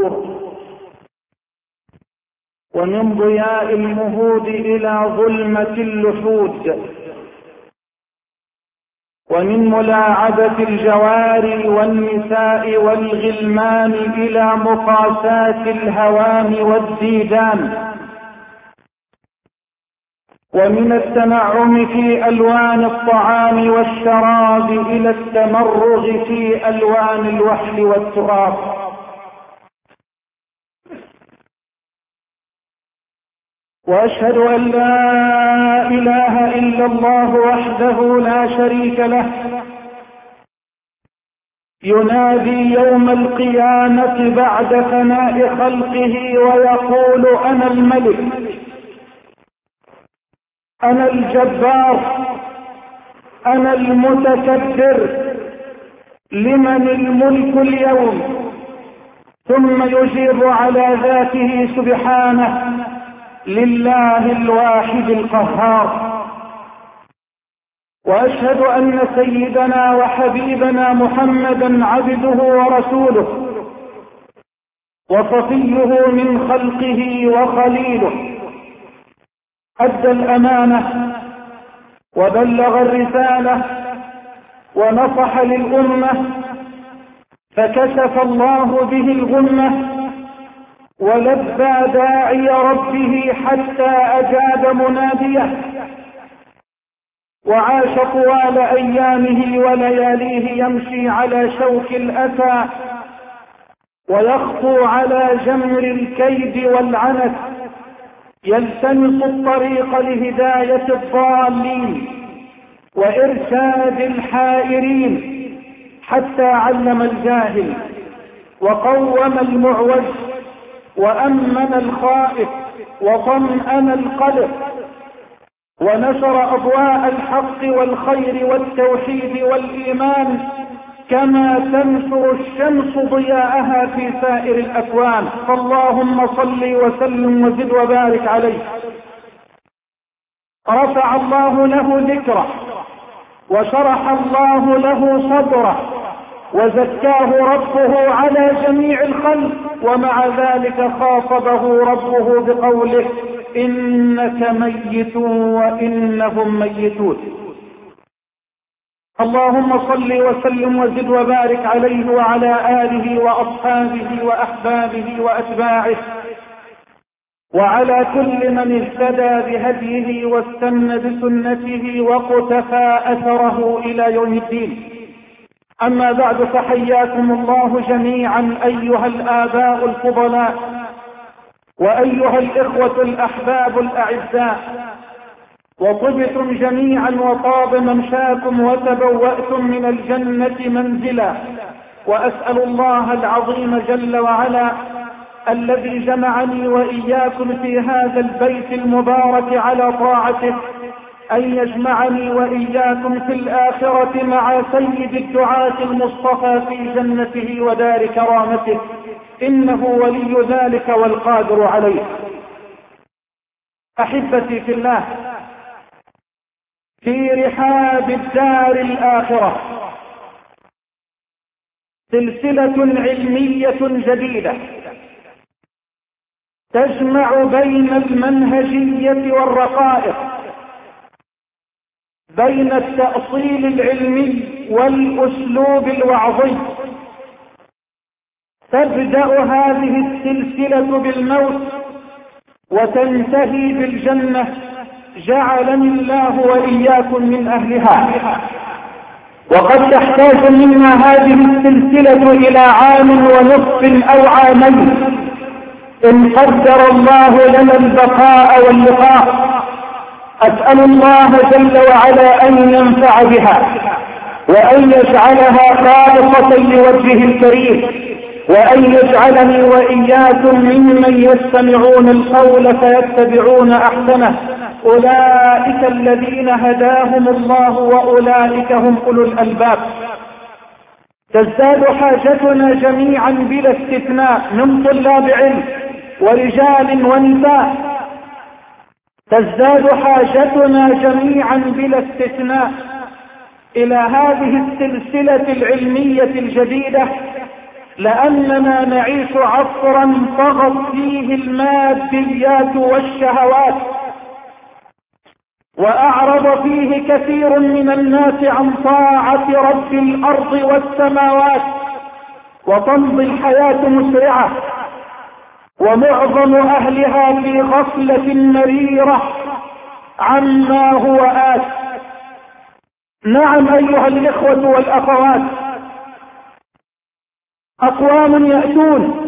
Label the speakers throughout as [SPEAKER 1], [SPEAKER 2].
[SPEAKER 1] النور، ومن ضياء المهود إلى ظلمة اللحود، ومن ملاعبة الجواري والنساء والغلمان إلى مقاساة الهوام والديدان، ومن التنعم في ألوان الطعام والشراب إلى التمرغ في ألوان الوحل والتراب. وأشهد أن لا إله إلا الله وحده لا شريك له، ينادي يوم القيامة بعد فناء خلقه ويقول: أنا الملك، أنا الجبار، أنا المتكبر، لمن الملك اليوم؟ ثم يجيب على ذاته سبحانه: لله الواحد القهار. وأشهد أن سيدنا وحبيبنا محمدا عبده ورسوله، وصفيه من خلقه وخليله، أدى الأمانة وبلغ الرسالة ونصح للأمة، فكشف الله به الغمة ولبى داعي ربه حتى أجاب مناديه، وعاش طوال أيامه ولياليه يمشي على شوك الأسى ويخطو على جمر الكيد والعنت، يلتمس الطريق لهداية الضالين وإرشاد الحائرين، حتى علم الجاهل وقوم المعوج وأمن الخائف وطمأن القلق، ونشر أضواء الحق والخير والتوحيد والإيمان كما تنشر الشمس ضياءها في سائر الأكوان. فاللهم صل وسلم وزد وبارك عليه. رفع الله له ذكره وشرح الله له صدره وزكاه ربه على جميع الخلق، ومع ذلك خاطبه ربه بقوله: إنك ميت وإنهم ميتون. اللهم صل وسلم وزد وبارك عليه وعلى آله وأصحابه وأحبابه وأتباعه وعلى كل من اهتدى بهديه واستنى بسنته وقتفى أثره إلى يوم الدين. أما بعد، فحياكم الله جميعا أيها الآباء الفضلاء وأيها الإخوة الأحباب الأعزاء، وطبتم جميعا وطاب ممشاكم وتبوأتم من الجنة منزلا. وأسأل الله العظيم جل وعلا الذي جمعني وإياكم في هذا البيت المبارك على طاعته أن يجمعني وإياكم في الآخرة مع سيد الدعاة المصطفى في جنته ودار كرامته، إنه ولي ذلك والقادر عليه. أحبتي في الله، في رحاب الدار الآخرة سلسلة علمية جديدة تجمع بين المنهجية والرقائق، بين التأصيل العلمي والأسلوب الوعظي. تبدأ هذه السلسلة بالموت وتنتهي بالجنة، جعلني الله وإياكم من أهلها. وقد تحتاج منا هذه السلسلة إلى عام ونصف أو عامين إن قدر الله لنا البقاء واللقاء. أسأل الله جل وعلا أن ينفع بها وأن يجعلها خالصة لوجهه الكريم، وأن يجعلني وإياكم ممن يستمعون القول فيتبعون أحسنه. أولئك الذين هداهم الله وأولئك هم أولو الألباب. تزداد حاجتنا جميعا بلا استثناء من طلاب علم ورجال ونساء، تزداد حاجتنا جميعا بلا استثناء إلى هذه السلسلة العلمية الجديدة لأننا نعيش عصرا طغت فيه الماديات والشهوات، وأعرض فيه كثير من الناس عن طاعة رب الأرض والسماوات، وتمضي الحياة مسرعة، ومعظم أهلها في غفلة مريرة عما هو آت. نعم أيها الإخوة والأخوات، أقوام يأتون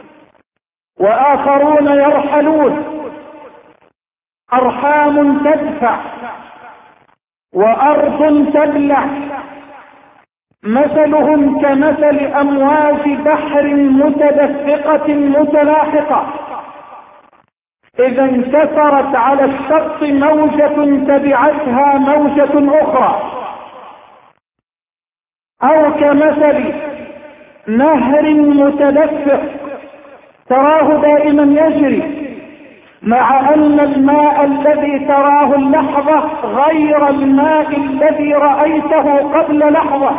[SPEAKER 1] وآخرون يرحلون، أرحام تدفع وأرض تبلع، مثلهم كمثل أمواج بحر متدفقة متلاحقة، إذا انكسرت على الشط موجة تبعتها موجة أخرى، أو كمثل نهر متدفق تراه دائما يجري، مع أن الماء الذي تراه اللحظة غير الماء الذي رأيته قبل لحظة.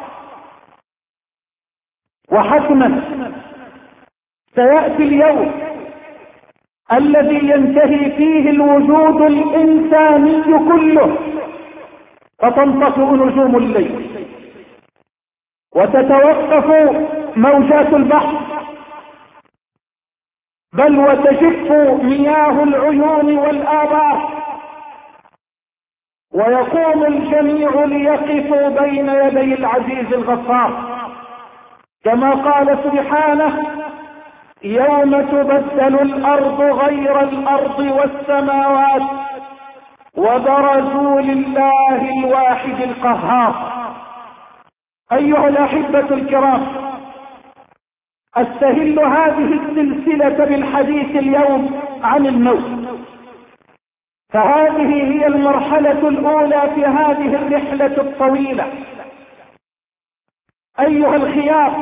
[SPEAKER 1] وحتما سيأتي اليوم الذي ينتهي فيه الوجود الإنساني كله، فتنطفئ نجوم الليل، وتتوقف موجات البحر، بل وتجف مياه العيون والآبار، ويقوم الجميع ليقفوا بين يدي العزيز الغفار، كما قال سبحانه: يوم تبدل الأرض غير الأرض والسماوات وبرزوا لله الواحد القهار. أيها الأحبة الكرام، أستهل هذه السلسلة بالحديث اليوم عن الموت، فهذه هي المرحلة الأولى في هذه الرحلة الطويلة. أيها الخيار،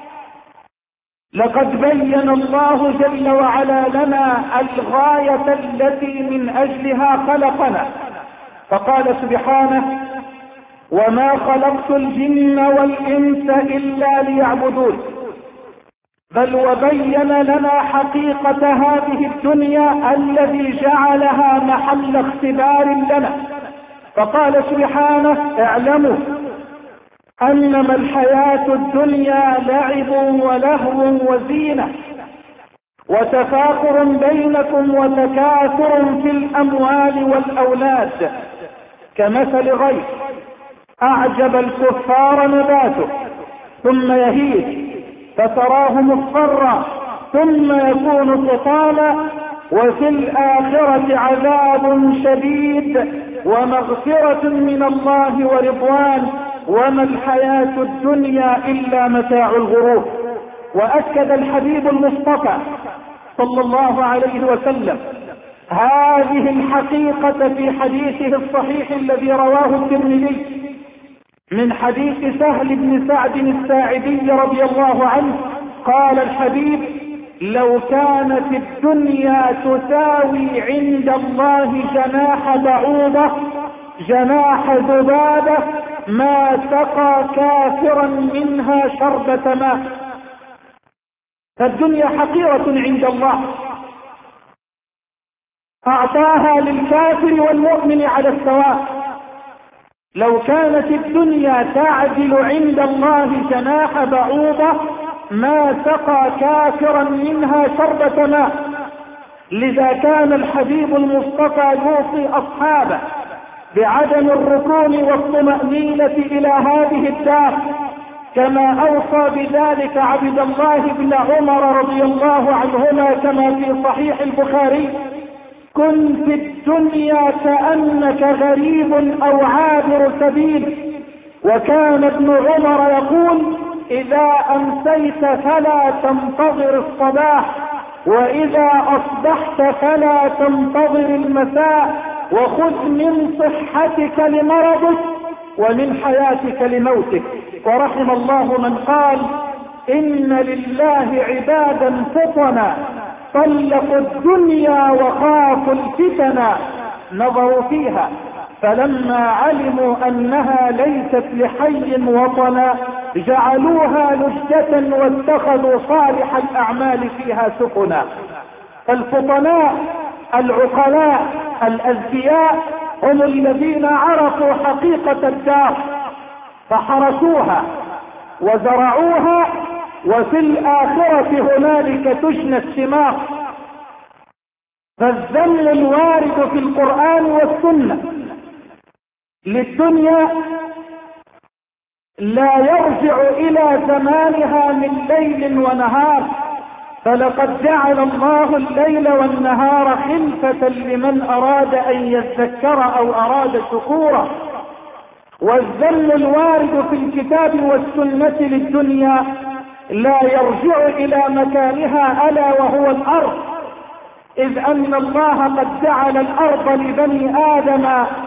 [SPEAKER 1] لقد بين الله جل وعلا لنا الغاية التي من أجلها خلقنا، فقال سبحانه: وما خلقت الجن والإنس إلا ليعبدون. بل وبين لنا حقيقة هذه الدنيا الذي جعلها محل اختبار لنا، فقال سبحانه: اعلموا أنما الحياة الدنيا لعب ولهو وزينة وتفاخر بينكم وتكاثر في الأموال والأولاد كمثل غيث أعجب الكفار نباته ثم يهيج فتراه مصفرا ثم يكون حطاما وفي الآخرة عذاب شديد ومغفرة من الله ورضوان وما الحياة الدنيا إلا متاع الغرور. وأكد الحبيب المصطفى صلى الله عليه وسلم هذه الحقيقة في حديثه الصحيح الذي رواه الترمذي من حديث سهل بن سعد الساعدي رضي الله عنه، قال الحبيب: لو كانت الدنيا تساوي عند الله جناح بعوضة جناح ذبابة ما سقى كافرا منها شربة ماء. فالدنيا حقيرة عند الله، أعطاها للكافر والمؤمن على السواء. لو كانت الدنيا تعدل عند الله جناح بعوضة ما سقى كافرا منها شربة ماء. لذا كان الحبيب المصطفى يوصي أصحابه بعدم الركون والطمأنينة إلى هذه الدار، كما أوصى بذلك عبد الله بن عمر رضي الله عنهما كما في صحيح البخاري: كن في الدنيا كأنك غريب أو عابر سبيل. وكان ابن عمر يقول: إذا أمسيت فلا تنتظر الصباح، وإذا أصبحت فلا تنتظر المساء، وخذ من صحتك لمرضك ومن حياتك لموتك. ورحم الله من قال: إن لله عبادا فطنا طلقوا الدنيا وخافوا الفتنا، نظروا فيها فلما علموا أنها ليست لحي وطنا جعلوها لجة واتخذوا صالح الأعمال فيها سفنا. الفطناء العقلاء الأذكياء هم الذين عرفوا حقيقة الدار فحرسوها وزرعوها، وفي الآخرة هنالك تجنى الثمار. فالذم الوارد في القرآن والسنة للدنيا لا يرجع إلى زمانها من ليل ونهار، فلقد جعل الله الليل والنهار خلفة لمن أراد أن يذكر أو أراد شكورا. والذم الوارد في الكتاب والسنة للدنيا لا يرجع إلى مكانها ألا وهو الأرض، إذ أن الله قد جعل الأرض لبني آدم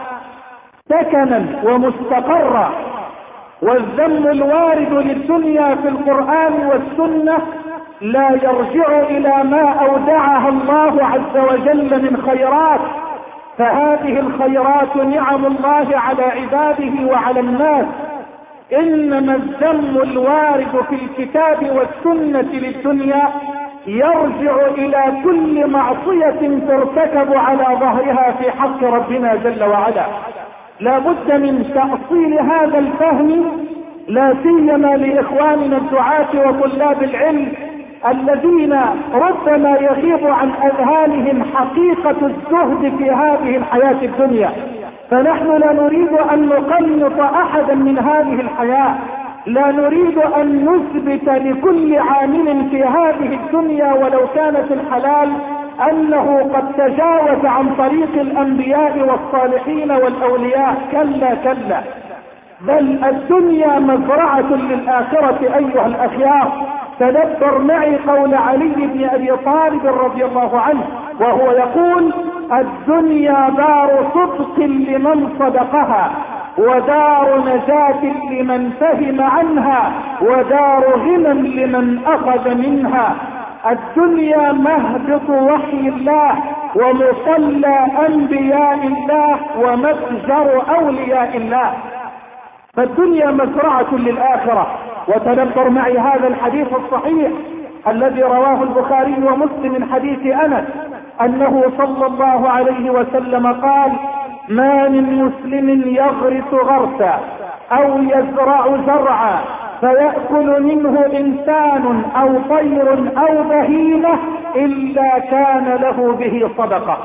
[SPEAKER 1] سكنا ومستقرا. والذم الوارد للدنيا في القرآن والسنة لا يرجع إلى ما أودعها الله عز وجل من خيرات، فهذه الخيرات نعم الله على عباده وعلى الناس. إنما الذم الوارد في الكتاب والسنة للدنيا يرجع إلى كل معصية ترتكب على ظهرها في حق ربنا جل وعلا. لا بد من تأصيل هذا الفهم، لا سيما لإخواننا الدعاة وطلاب العلم الذين ربما يغيب عن أذهانهم حقيقة الزهد في هذه الحياة الدنيا. فنحن لا نريد أن نقنط أحدا من هذه الحياة، لا نريد أن نثبت لكل عامل في هذه الدنيا ولو كانت الحلال أنه قد تجاوز عن طريق الأنبياء والصالحين والأولياء. كلا كلا، بل الدنيا مزرعة للآخرة أيها الأخيار. تدبر معي قول علي بن أبي طالب رضي الله عنه وهو يقول: الدنيا دار صدق لمن صدقها، ودار نجاة لمن فهم عنها، ودار غنى لمن أخذ منها. الدنيا مهبط وحي الله، ومصلى أنبياء الله، ومتجر أولياء الله. فالدنيا مزرعة للآخرة. وتدبر معي هذا الحديث الصحيح الذي رواه البخاري ومسلم من حديث أنس أنه صلى الله عليه وسلم قال: ما من مسلم يغرس غرسا أو يزرع زرعا فيأكل منه إنسان أو طير أو بهيمة إلا كان له به صدقة.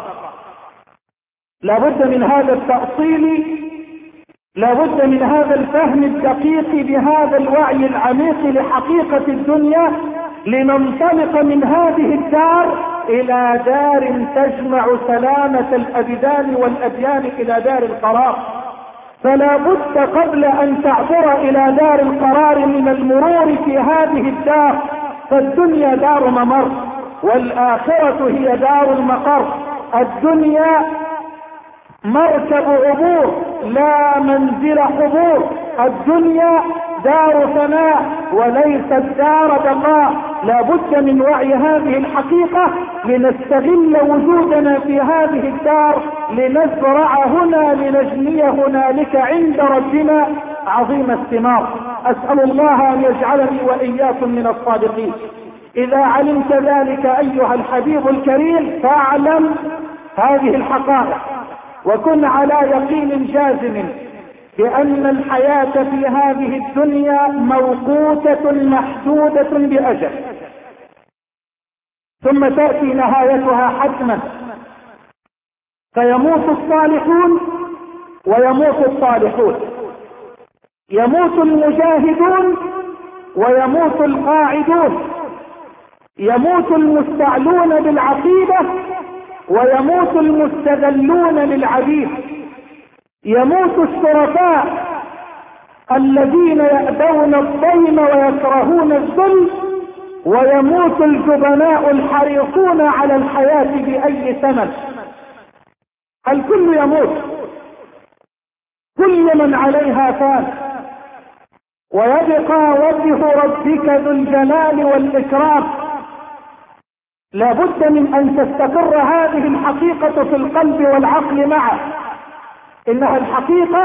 [SPEAKER 1] لابد من هذا التأصيل، لابد من هذا الفهم الدقيق بهذا الوعي العميق لحقيقة الدنيا لننطلق من هذه الدار إلى دار تجمع سلامة الأبدان والأديان إلى دار القرار. فلا بد قبل أن تعبر إلى دار القرار من المرور في هذه الدار، فالدنيا دار ممر والآخرة هي دار المقر. الدنيا مركب عبور لا منزل حضور. الدنيا دار فناء وليست دار بقاء. لا بد من وعي هذه الحقيقة لنستغل وجودنا في هذه الدار، لنزرع هنا لنجني هنالك عند ربنا عظيم الثمار. أسأل الله أن يجعلني وإياكم من الصادقين. إذا علمت ذلك أيها الحبيب الكريم فاعلم هذه الحقائق، وكن على يقين جازم بأن الحياة في هذه الدنيا موقوتة محدودة بأجل، ثم تأتي نهايتها حتما، فيموت الصالحون ويموت الصالحون، يموت المجاهدون ويموت القاعدون، يموت المستعلون بالعقيدة ويموت المستذلون للعبيد، يموت الشرفاء الذين يأبون الضيم ويكرهون الذل، ويموت الجبناء الحريصون على الحياة بأي ثمن. الكل يموت، كل من عليها فان، ويبقى وجه ربك ذو الجلال والإكرام. لا بد من أن تستقر هذه الحقيقة في القلب والعقل معا. إنها الحقيقة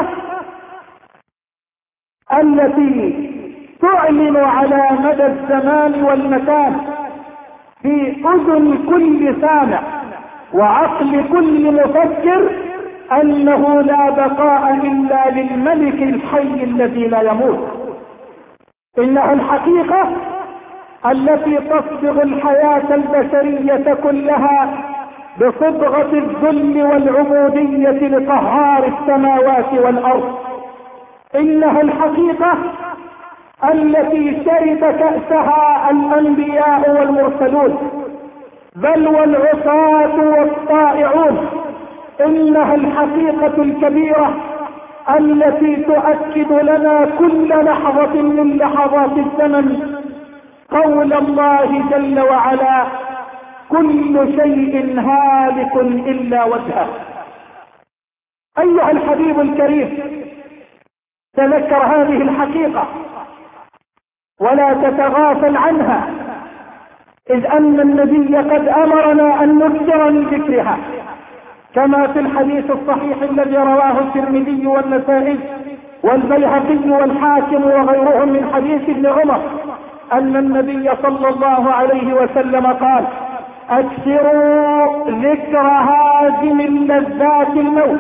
[SPEAKER 1] التي تعلن على مدى الزمان والمكان في أذن كل سامع وعقل كل مفكر أنه لا بقاء إلا للملك الحي الذي لا يموت. إنها الحقيقة التي تصبغ الحياة البشرية كلها بصبغة الذل والعبودية لقهار السماوات والأرض. إنها الحقيقة التي شرب كأسها الأنبياء والمرسلون بل والعصاة والطائعون. إنها الحقيقة الكبيرة التي تؤكد لنا كل لحظة من لحظات الزمن قول الله جل وعلا: كل شيء هالك إلا وجهه. أيها الحبيب الكريم، تذكر هذه الحقيقة ولا تتغافل عنها، إذ أن النبي قد أمرنا أن نكثر من ذكرها، كما في الحديث الصحيح الذي رواه الترمذي والنسائي والبيهقي والحاكم وغيرهم من حديث ابن عمر أن النبي صلى الله عليه وسلم قال: أكثروا ذكر هازم اللذات الموت،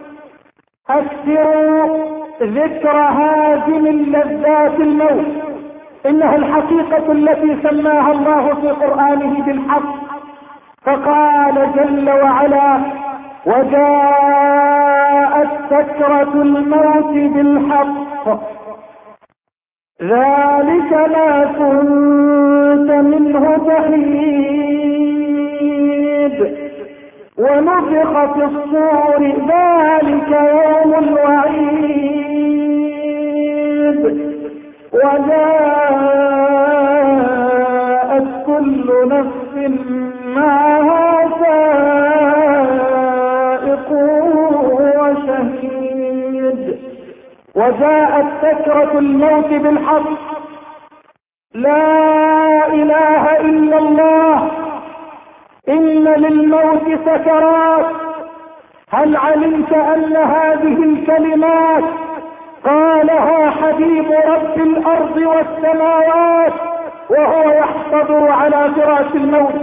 [SPEAKER 1] أكثروا ذكر هازم اللذات الموت. إنها الحقيقة التي سماها الله في قرآنه بالحق، فقال جل وعلا: وجاءت سكرة الموت بالحق ذلك ما كنت منه تحيد ونفخ في الصور ذلك يوم الوعيد وجاءت كل نفس معها سائق وشهيد. وجاءت سكرة الموت بالحق، لا إله إلا الله. إن للموت سكرات. هل علمت أن هذه الكلمات قالها حبيب رب الأرض والسماوات وهو يحتضر على فراش الموت؟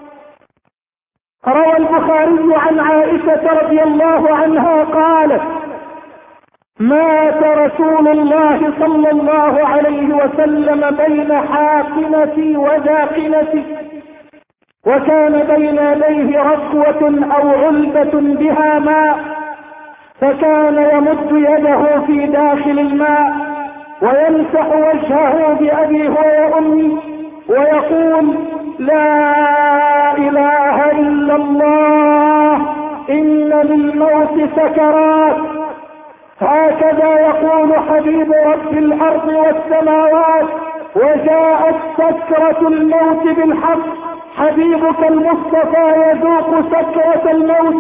[SPEAKER 1] روى البخاري عن عائشة رضي الله عنها قالت: مات رسول الله صلى الله عليه وسلم بين حاقنتي وذاقنتي، وكان بين يديه ركوة أو علبة بها ماء، فكان يمد يده في داخل الماء ويمسح وجهه بأبيه وأمي ويقول: لا إله إلا الله، إن للموت سكرات. هكذا يقول حبيب رب الأرض والسماوات: وجاءت سكرة الموت بالحق. حبيبك المصطفى يذوق سكرة الموت.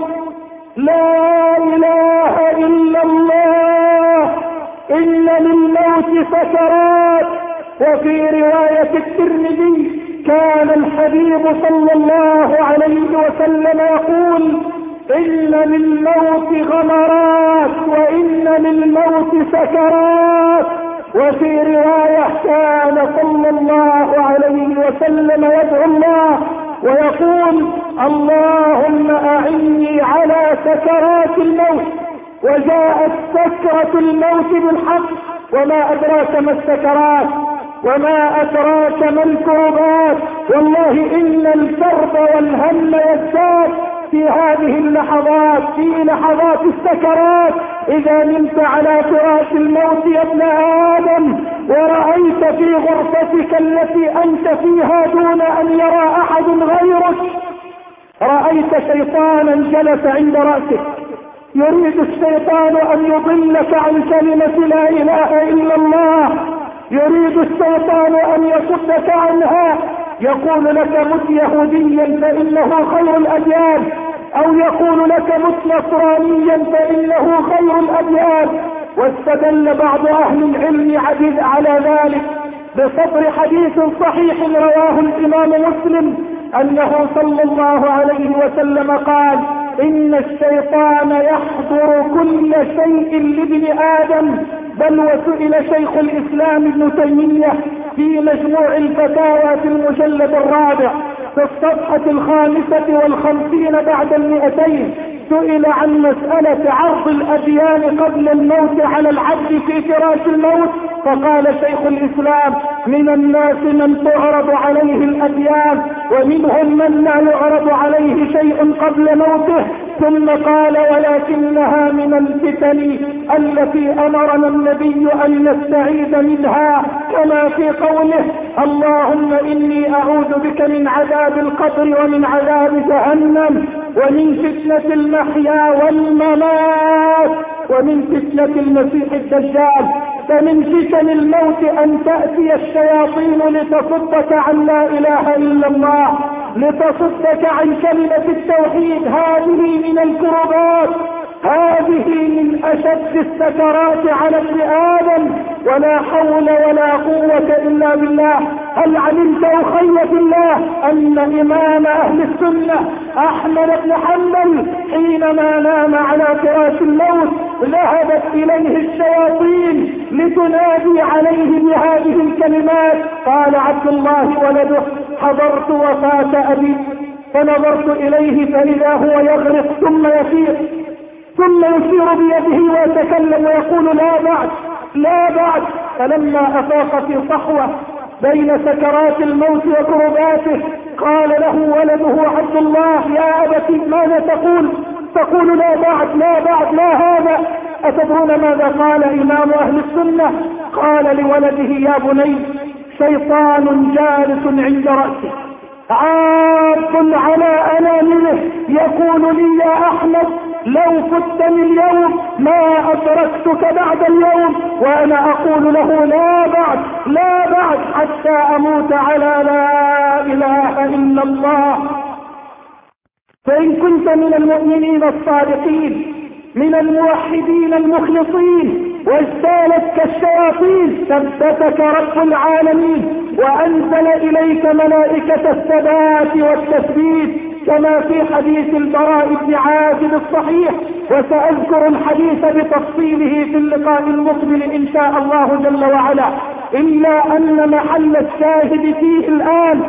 [SPEAKER 1] لا إله إلا الله، إن للموت سكرات. وفي رواية الترمذي كان الحبيب صلى الله عليه وسلم يقول: إن للموت غمرات وإن للموت سكرات. وفي رواية كان صلى الله عليه وسلم يدعو الله ويقول: اللهم أعني على سكرات الموت. وجاءت سكرة الموت بالحق. وما أدراك ما السكرات، وما أدراك ما الكربات. والله إن الكرب والهم يزداد في هذه اللحظات، في لحظات السكرات. إذا نمت على فراش الموت يا ابن آدم ورأيت في غرفتك التي أنت فيها دون أن يرى أحد غيرك، رأيت شيطانا جلس عند رأسك، يريد الشيطان أن يضلك عن كلمة لا إله إلا الله، يريد الشيطان أن يصدك عنها، يقول لك مت يهوديا فإنه خير الأديان، أو يقول لك مت نصرانيا فإنه خير الأديان. واستدل بعض أهل العلم على ذلك بصدر حديث صحيح رواه الإمام مسلم أنه صلى الله عليه وسلم قال: إن الشيطان يحضر كل شيء لابن آدم. بل وسئل شيخ الإسلام ابن تيمية في مجموع الفتاوى في المجلد الرابع في الصفحة 55 بعد 200، سئل عن مسألة عرض الأديان قبل الموت على العبد في فراش الموت، فقال شيخ الإسلام: من الناس من تعرض عليه الأديان، ومنهم من لا يعرض عليه شيء قبل موته. ثم قال: ولكنها من الفتن التي أمرنا النبي أن نستعيذ منها، كما في قوله: اللهم إني أعوذ بك من عذاب القبر ومن عذاب جهنم ومن فتنة المحيا والممات ومن فتنة المسيح الدجال. فمن فتن الموت أن تأتي الشياطين لتصدك عن لا إله إلا الله، لتصدك عن كلمة التوحيد. هذه من الكربات، هذه من أشد السكرات على ابن آدم، ولا حول ولا قوة إلا بالله. هل علمت أخي في الله أن إمام أهل السنة أحمد بن حنبل حينما نام على فراش الموت ذهبت إليه الشياطين لتنادي عليه بهذه الكلمات؟ قال عبد الله ولده: حضرت وفاة أبي فنظرت إليه فإذا هو يغرق ثم يفيق، ثم يشير بيده ويتكلم ويقول: لا بعد لا بعد. فلما أفاق في صحوة بين سكرات الموت وكرباته قال له ولده عبد الله: يا أبت ماذا تقول؟ تقول لا بعد لا بعد لا هذا. أتدرون ماذا قال إمام أهل السنة؟ قال لولده: يا بني، شيطان جالس عند رأسه عاض على أنامله يقول لي: يا أحمد، لو فتني اليوم ما أدركتك بعد اليوم. وأنا أقول له: لا بعد لا بعد، حتى أموت على لا إله إلا الله. فإن كنت من المؤمنين الصادقين، من الموحدين المخلصين، واجتالتك الشياطين، ثبتك رب العالمين وأنزل إليك ملائكة الثبات والتثبيت، كما في حديث البراء بن عازب الصحيح، وسأذكر الحديث بتفصيله في اللقاء المقبل إن شاء الله جل وعلا. إلا أن محل الشاهد فيه الآن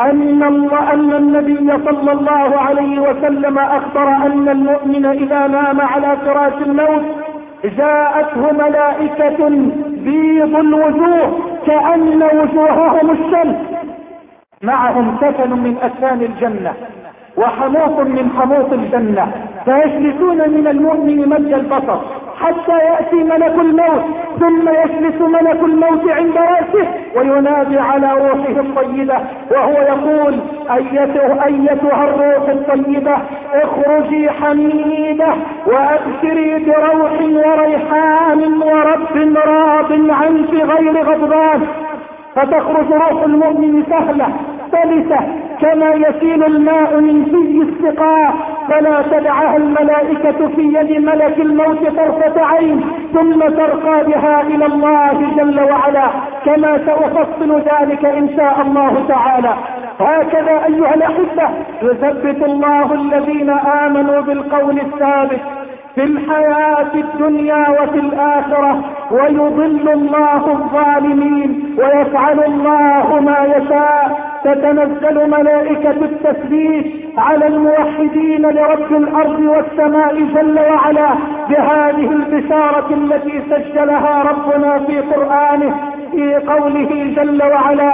[SPEAKER 1] أن النبي صلى الله عليه وسلم أخبر أن المؤمن إذا نام على فراش الموت جاءته ملائكة بيض الوجوه كأن وجوههم الشمس، معهم كفن من أكفان الجنة وحنوط من حنوط الجنة، فيجلسون من المؤمن مد البصر حتى يأتي ملك الموت، ثم يجلس ملك الموت عند رأسه وينادي على روحه الطيبة وهو يقول: أيتها الروح الطيبة اخرجي حميدة وأبشري بروح وريحان ورب راض عنك غير غضبان. فتخرج روح المؤمن سهلة سلسة كما يسيل الماء من في السقاء، فلا تدعها الملائكة في يد ملك الموت طرفة عين، ثم ترقى بها إلى الله جل وعلا، كما سأفصل ذلك إن شاء الله تعالى. هكذا أيها الأحبة يثبت الله الذين آمنوا بالقول الثابت في الحياة الدنيا وفي الآخرة، ويضل الله الظالمين ويفعل الله ما يشاء. تتنزل ملائكة التثبيت على الموحدين لرب الأرض والسماء جل وعلا بهذه البشارة التي سجلها ربنا في قرآنه في قوله جل وعلا: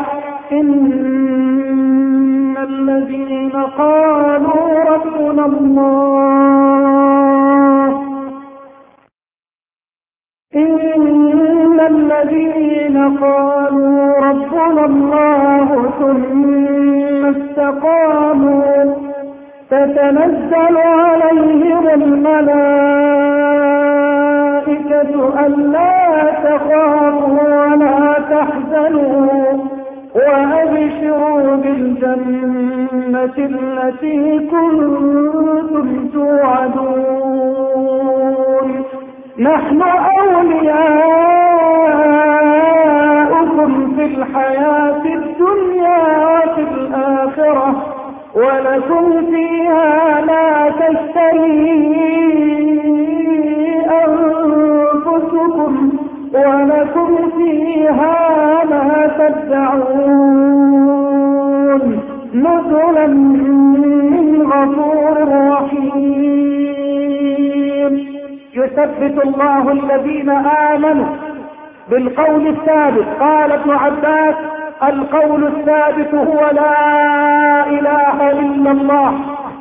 [SPEAKER 1] إن الذين قالوا ربنا الله إن الذين قالوا ربنا الله ثم استقاموا تتنزل عليهم الملائكة ألا تخافوا ولا تحزنوا وأبشروا بالجنة التي كنتم توعدون نحن أولياؤكم في الحياة الدنيا وفي الآخرة ولكم فيها لا تشتري ولكم فيها ما تدعون نزلا من غفور رحيم. يثبت الله الذين آمنوا بالقول الثابت. قال ابن عباس: القول الثابت هو لا إله إلا الله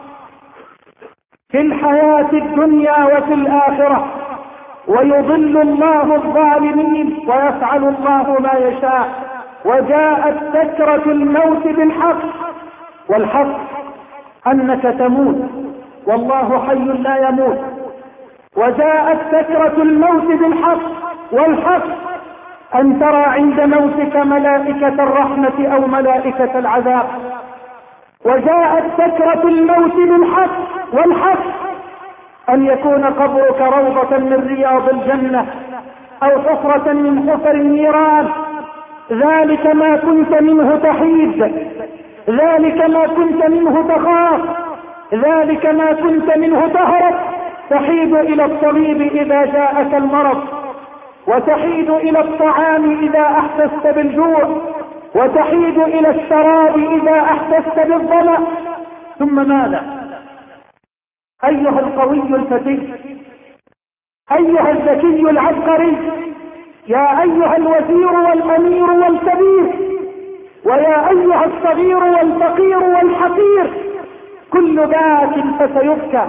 [SPEAKER 1] في الحياة الدنيا وفي الآخرة، ويضل الله الظالمين ويفعل الله ما يشاء. وجاءت سكرة الموت بالحق، والحق أنك تموت والله حي لا يموت. وجاءت سكرة الموت بالحق، والحق أن ترى عند موتك ملائكة الرحمة أو ملائكة العذاب. وجاءت سكرة الموت بالحق، والحق أن يكون قبرك روضة من رياض الجنة أو حفرة من حفر النيران. ذلك ما كنت منه تحيد، ذلك ما كنت منه تخاف، ذلك ما كنت منه تهرب. تحيد إلى الطبيب إذا جاءك المرض، وتحيد إلى الطعام إذا أحسست بالجوع، وتحيد إلى الشراب إذا أحسست بالظمأ. ثم ماذا؟ أيها القوي الفتي، أيها الذكي العبقري، يا أيها الوزير والأمير والكبير، ويا أيها الصغير والفقير والحقير، كل باك فسيبكى،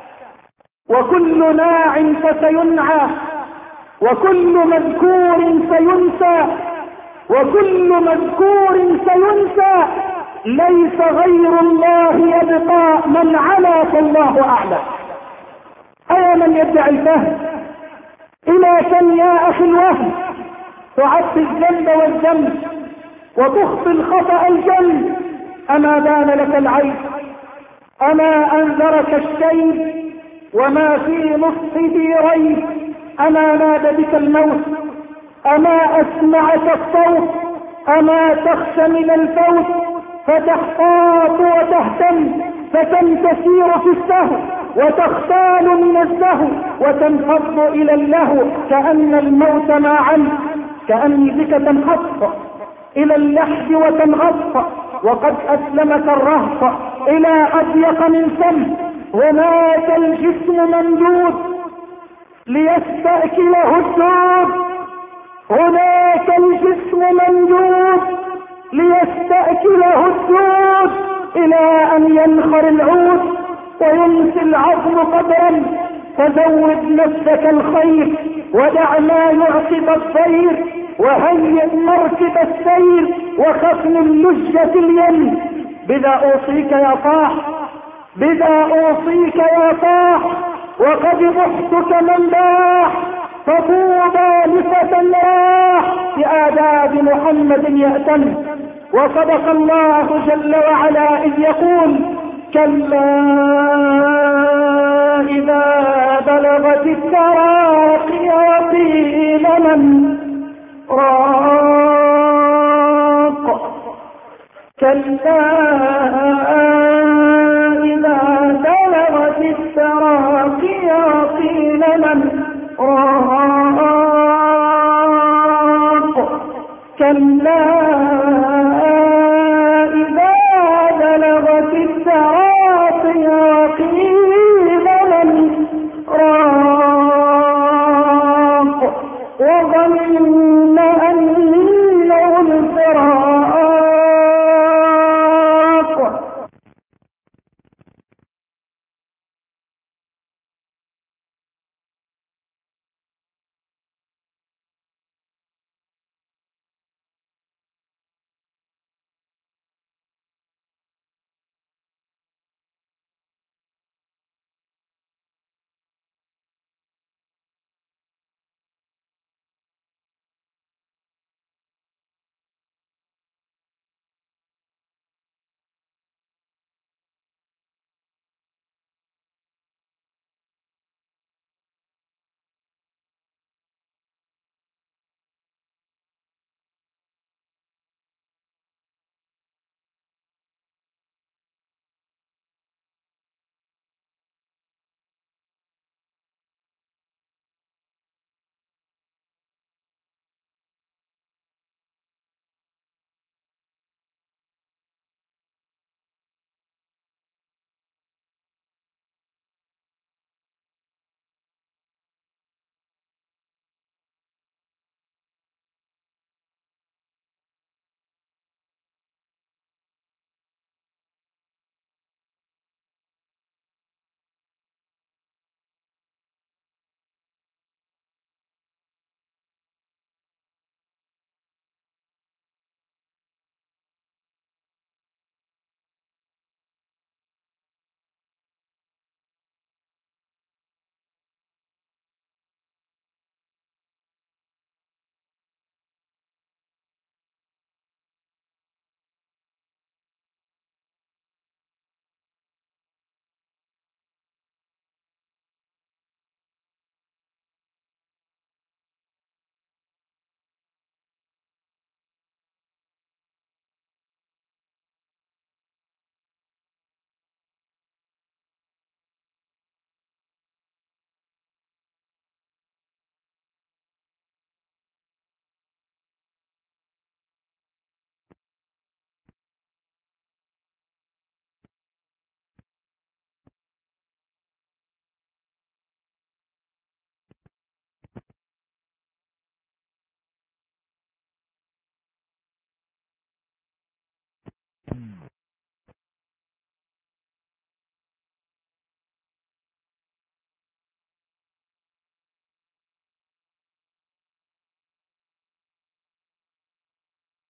[SPEAKER 1] وكل ناع فسينعى، وكل مذكور سينسى، وكل مذكور سينسى. ليس غير الله يبقى، من علا فالله أعلى. أيا من يدعي الفهم، إلى كم يا أخي الوهم تعد الذنب والذنب وتخفي الخطأ الجم؟ أما بان لك العيب؟ أما أنذرك الشيب؟ وما في نصحه ريب. أما نادى بك الموت؟ أما أسمعك الصوت؟ أما تخشى من الفوت فتحتاط وتهتم، فكم تسير في السهو وتختال من السهو وتنفض إلى اللهو، كأن الموت معا، كأني بك تنحط إلى اللحد وتنغط، وقد أسلمك الرهط إلى أضيق من سم. هناك الجسم ممدود ليستأكله الدود، هناك الجسم ممدود ليستأكله الدود، إلى أن ينخر العود وينسي العظم قدرا. فزود نفسك الخير ودع ما يعقب الطير، وهيئ مركب السير وخف من لجة اليم. بذا أوصيك يا طاح، بذا أوصيك يا طاح، وقد بحثك من باح، فطوبى لفتى راح بآداب محمد يأتم. وصدق الله جل وعلا إذ يقول: كلا إذا بلغت التراقي وقيل من راق. كلا إذا بلغت التراقي وقيل من راق. كلا إذا بلغت التراقي وقيل من راق. وظن أن